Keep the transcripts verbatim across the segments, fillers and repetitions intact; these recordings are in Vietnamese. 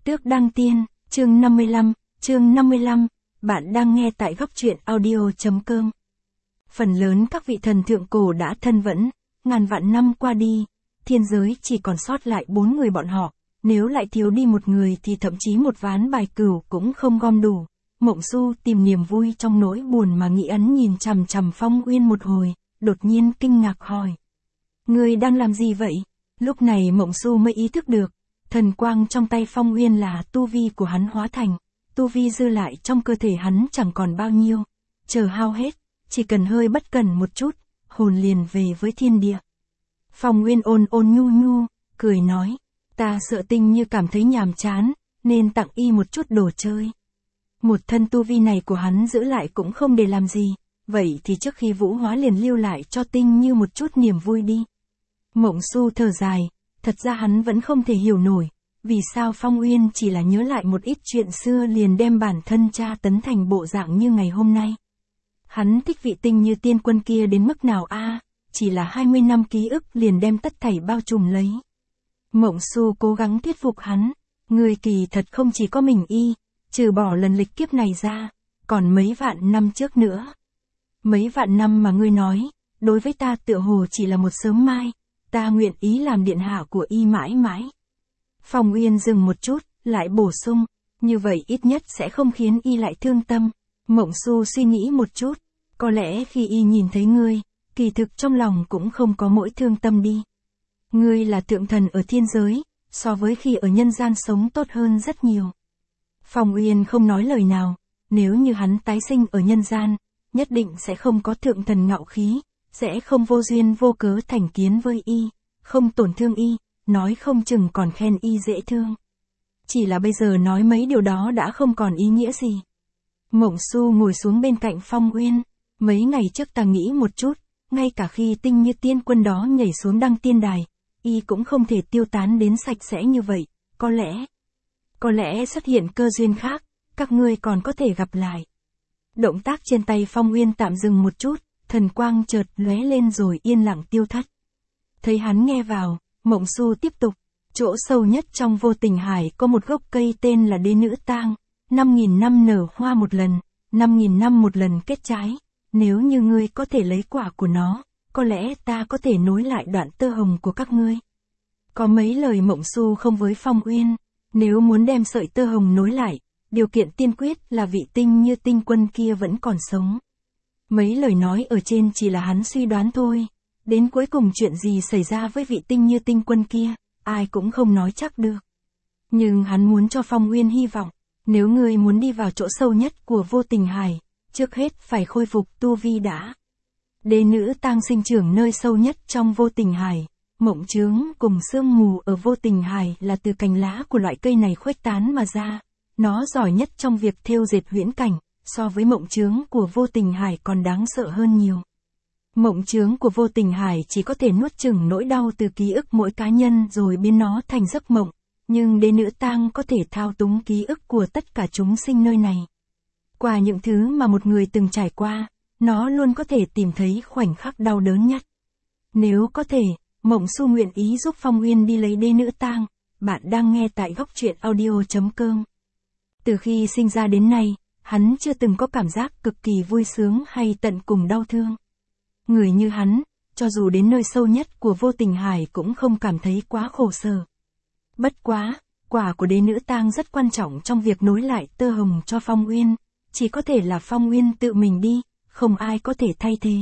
Tước Đăng Tiên, chương năm mươi lăm, chương năm mươi lăm, bạn đang nghe tại góc truyện audio.com. Phần lớn các vị thần thượng cổ đã thân vẫn, ngàn vạn năm qua đi, thiên giới chỉ còn sót lại bốn người bọn họ, nếu lại thiếu đi một người thì thậm chí một ván bài cửu cũng không gom đủ. Mộng Xu tìm niềm vui trong nỗi buồn mà nghĩ ấn nhìn chằm chằm Phong Uyên một hồi, đột nhiên kinh ngạc hỏi. Ngươi đang làm gì vậy? Lúc này Mộng Xu mới ý thức được, thần quang trong tay Phong Uyên là tu vi của hắn hóa thành, tu vi dư lại trong cơ thể hắn chẳng còn bao nhiêu, chờ hao hết, chỉ cần hơi bất cẩn một chút, hồn liền về với thiên địa. Phong Uyên ôn ôn nhu nhu, cười nói, ta sợ Tinh Như cảm thấy nhàm chán, nên tặng y một chút đồ chơi. Một thân tu vi này của hắn giữ lại cũng không để làm gì, vậy thì trước khi vũ hóa liền lưu lại cho Tinh Như một chút niềm vui đi. Mộng Xu thở dài, thật ra hắn vẫn không thể hiểu nổi, vì sao Phong Uyên chỉ là nhớ lại một ít chuyện xưa liền đem bản thân tra tấn thành bộ dạng như ngày hôm nay. Hắn thích vị Tinh Như tiên quân kia đến mức nào a? À, chỉ là hai mươi năm ký ức liền đem tất thảy bao trùm lấy. Mộng Xu cố gắng thuyết phục hắn, người kỳ thật không chỉ có mình y, trừ bỏ lần lịch kiếp này ra, còn mấy vạn năm trước nữa. Mấy vạn năm mà ngươi nói, đối với ta tựa hồ chỉ là một sớm mai, ta nguyện ý làm điện hạ của y mãi mãi. Phong Uyên dừng một chút, lại bổ sung, như vậy ít nhất sẽ không khiến y lại thương tâm. Mộng Xu suy nghĩ một chút, có lẽ khi y nhìn thấy ngươi, kỳ thực trong lòng cũng không có mỗi thương tâm đi. Ngươi là thượng thần ở thiên giới, so với khi ở nhân gian sống tốt hơn rất nhiều. Phong Uyên không nói lời nào, nếu như hắn tái sinh ở nhân gian, nhất định sẽ không có thượng thần ngạo khí, sẽ không vô duyên vô cớ thành kiến với y, không tổn thương y, nói không chừng còn khen y dễ thương. Chỉ là bây giờ nói mấy điều đó đã không còn ý nghĩa gì. Mộng Xu ngồi xuống bên cạnh Phong Uyên, mấy ngày trước ta nghĩ một chút, ngay cả khi Tinh Như tiên quân đó nhảy xuống đăng tiên đài, y cũng không thể tiêu tán đến sạch sẽ như vậy, có lẽ, có lẽ xuất hiện cơ duyên khác, các ngươi còn có thể gặp lại. Động tác trên tay Phong Uyên tạm dừng một chút, thần quang chợt lóe lên rồi yên lặng tiêu thất. Thấy hắn nghe vào, Mộng Xu tiếp tục, chỗ sâu nhất trong vô tình hải có một gốc cây tên là đế nữ tang, năm nghìn năm nở hoa một lần, năm nghìn năm một lần kết trái, nếu như ngươi có thể lấy quả của nó, có lẽ ta có thể nối lại đoạn tơ hồng của các ngươi. Có mấy lời Mộng Xu không với Phong Uyên, nếu muốn đem sợi tơ hồng nối lại, điều kiện tiên quyết là vị Tinh Như tinh quân kia vẫn còn sống. Mấy lời nói ở trên chỉ là hắn suy đoán thôi, đến cuối cùng chuyện gì xảy ra với vị Tinh Như tinh quân kia, ai cũng không nói chắc được. Nhưng hắn muốn cho Phong Uyên hy vọng, nếu ngươi muốn đi vào chỗ sâu nhất của vô tình hải, trước hết phải khôi phục tu vi đã. Đế nữ tang sinh trưởng nơi sâu nhất trong vô tình hải, mộng chướng cùng sương mù ở vô tình hải là từ cành lá của loại cây này khuếch tán mà ra, nó giỏi nhất trong việc thêu dệt huyễn cảnh, so với mộng chướng của vô tình hải còn đáng sợ hơn nhiều. Mộng chướng của vô tình hải chỉ có thể nuốt chửng nỗi đau từ ký ức mỗi cá nhân rồi biến nó thành giấc mộng, nhưng đế nữ tang có thể thao túng ký ức của tất cả chúng sinh nơi này. Qua những thứ mà một người từng trải qua, nó luôn có thể tìm thấy khoảnh khắc đau đớn nhất. Nếu có thể, Mộng Xu nguyện ý giúp Phong Uyên đi lấy đế nữ tang. Bạn đang nghe tại góc truyện audio.com. Từ khi sinh ra đến nay, hắn chưa từng có cảm giác cực kỳ vui sướng hay tận cùng đau thương. Người như hắn, cho dù đến nơi sâu nhất của vô tình hải cũng không cảm thấy quá khổ sở. Bất quá, quả của đế nữ tang rất quan trọng trong việc nối lại tơ hồng cho Phong Uyên, chỉ có thể là Phong Uyên tự mình đi, không ai có thể thay thế.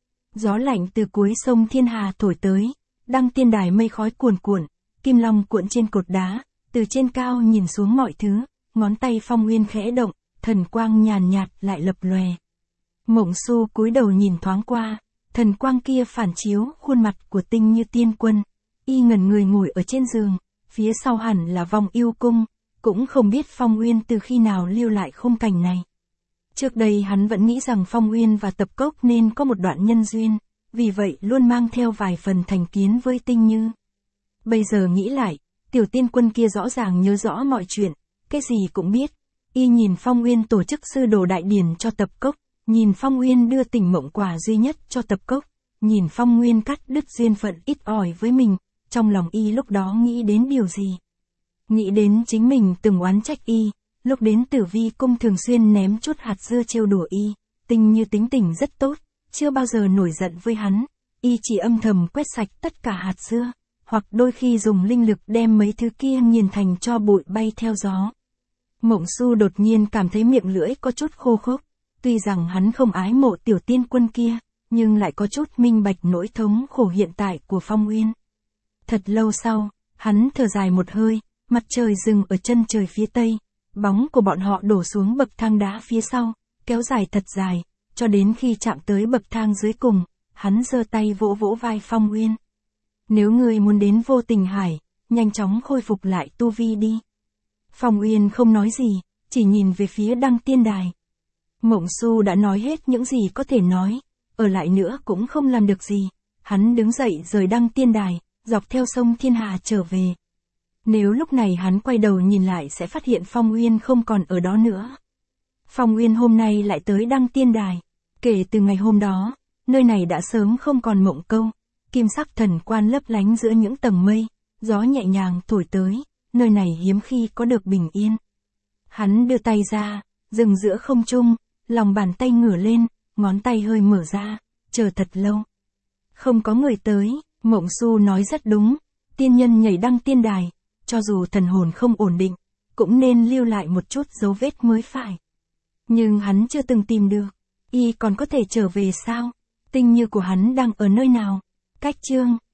Gió lạnh từ cuối sông Thiên Hà thổi tới, đăng tiên đài mây khói cuồn cuộn, kim long cuộn trên cột đá, từ trên cao nhìn xuống mọi thứ, ngón tay Phong Uyên khẽ động, thần quang nhàn nhạt lại lập lòe. Mộng Xu cúi đầu nhìn thoáng qua, thần quang kia phản chiếu khuôn mặt của Tinh Như tiên quân, y ngẩn người ngồi ở trên giường, phía sau hẳn là vòng yêu cung, cũng không biết Phong Uyên từ khi nào lưu lại khung cảnh này. Trước đây hắn vẫn nghĩ rằng Phong Uyên và Tập Cốc nên có một đoạn nhân duyên, vì vậy luôn mang theo vài phần thành kiến với Tinh Như. Bây giờ nghĩ lại, tiểu tiên quân kia rõ ràng nhớ rõ mọi chuyện, cái gì cũng biết. Y nhìn Phong Uyên tổ chức sư đồ đại điển cho Tập Cốc, nhìn Phong Uyên đưa tình mộng quả duy nhất cho Tập Cốc, nhìn Phong Uyên cắt đứt duyên phận ít ỏi với mình, trong lòng y lúc đó nghĩ đến điều gì? Nghĩ đến chính mình từng oán trách y, lúc đến Tử Vi cung thường xuyên ném chút hạt dưa trêu đùa y, Tinh Như tính tình rất tốt, chưa bao giờ nổi giận với hắn, y chỉ âm thầm quét sạch tất cả hạt dưa, hoặc đôi khi dùng linh lực đem mấy thứ kia nghiền thành tro bụi bay theo gió. Mộng Xu đột nhiên cảm thấy miệng lưỡi có chút khô khốc, tuy rằng hắn không ái mộ tiểu tiên quân kia, nhưng lại có chút minh bạch nỗi thống khổ hiện tại của Phong Uyên. Thật lâu sau, hắn thở dài một hơi, mặt trời dừng ở chân trời phía tây, bóng của bọn họ đổ xuống bậc thang đá phía sau, kéo dài thật dài, cho đến khi chạm tới bậc thang dưới cùng, hắn giơ tay vỗ vỗ vai Phong Uyên. Nếu ngươi muốn đến Vô Tình Hải, nhanh chóng khôi phục lại tu vi đi. Phong Uyên không nói gì, chỉ nhìn về phía Đăng Tiên Đài. Mộng Xu đã nói hết những gì có thể nói, ở lại nữa cũng không làm được gì, hắn đứng dậy rời Đăng Tiên Đài, dọc theo sông Thiên Hà trở về. Nếu lúc này hắn quay đầu nhìn lại sẽ phát hiện Phong Uyên không còn ở đó nữa. Phong Uyên hôm nay lại tới Đăng Tiên Đài. Kể từ ngày hôm đó, nơi này đã sớm không còn Mộng Câu, kim sắc thần quan lấp lánh giữa những tầng mây, gió nhẹ nhàng thổi tới, nơi này hiếm khi có được bình yên. Hắn đưa tay ra, dừng giữa không trung, lòng bàn tay ngửa lên, ngón tay hơi mở ra, chờ thật lâu. Không có người tới, Mộng Xu nói rất đúng, tiên nhân nhảy Đăng Tiên Đài, cho dù thần hồn không ổn định, cũng nên lưu lại một chút dấu vết mới phải. Nhưng hắn chưa từng tìm được, y còn có thể trở về sao? Tinh Như của hắn đang ở nơi nào? Cách chương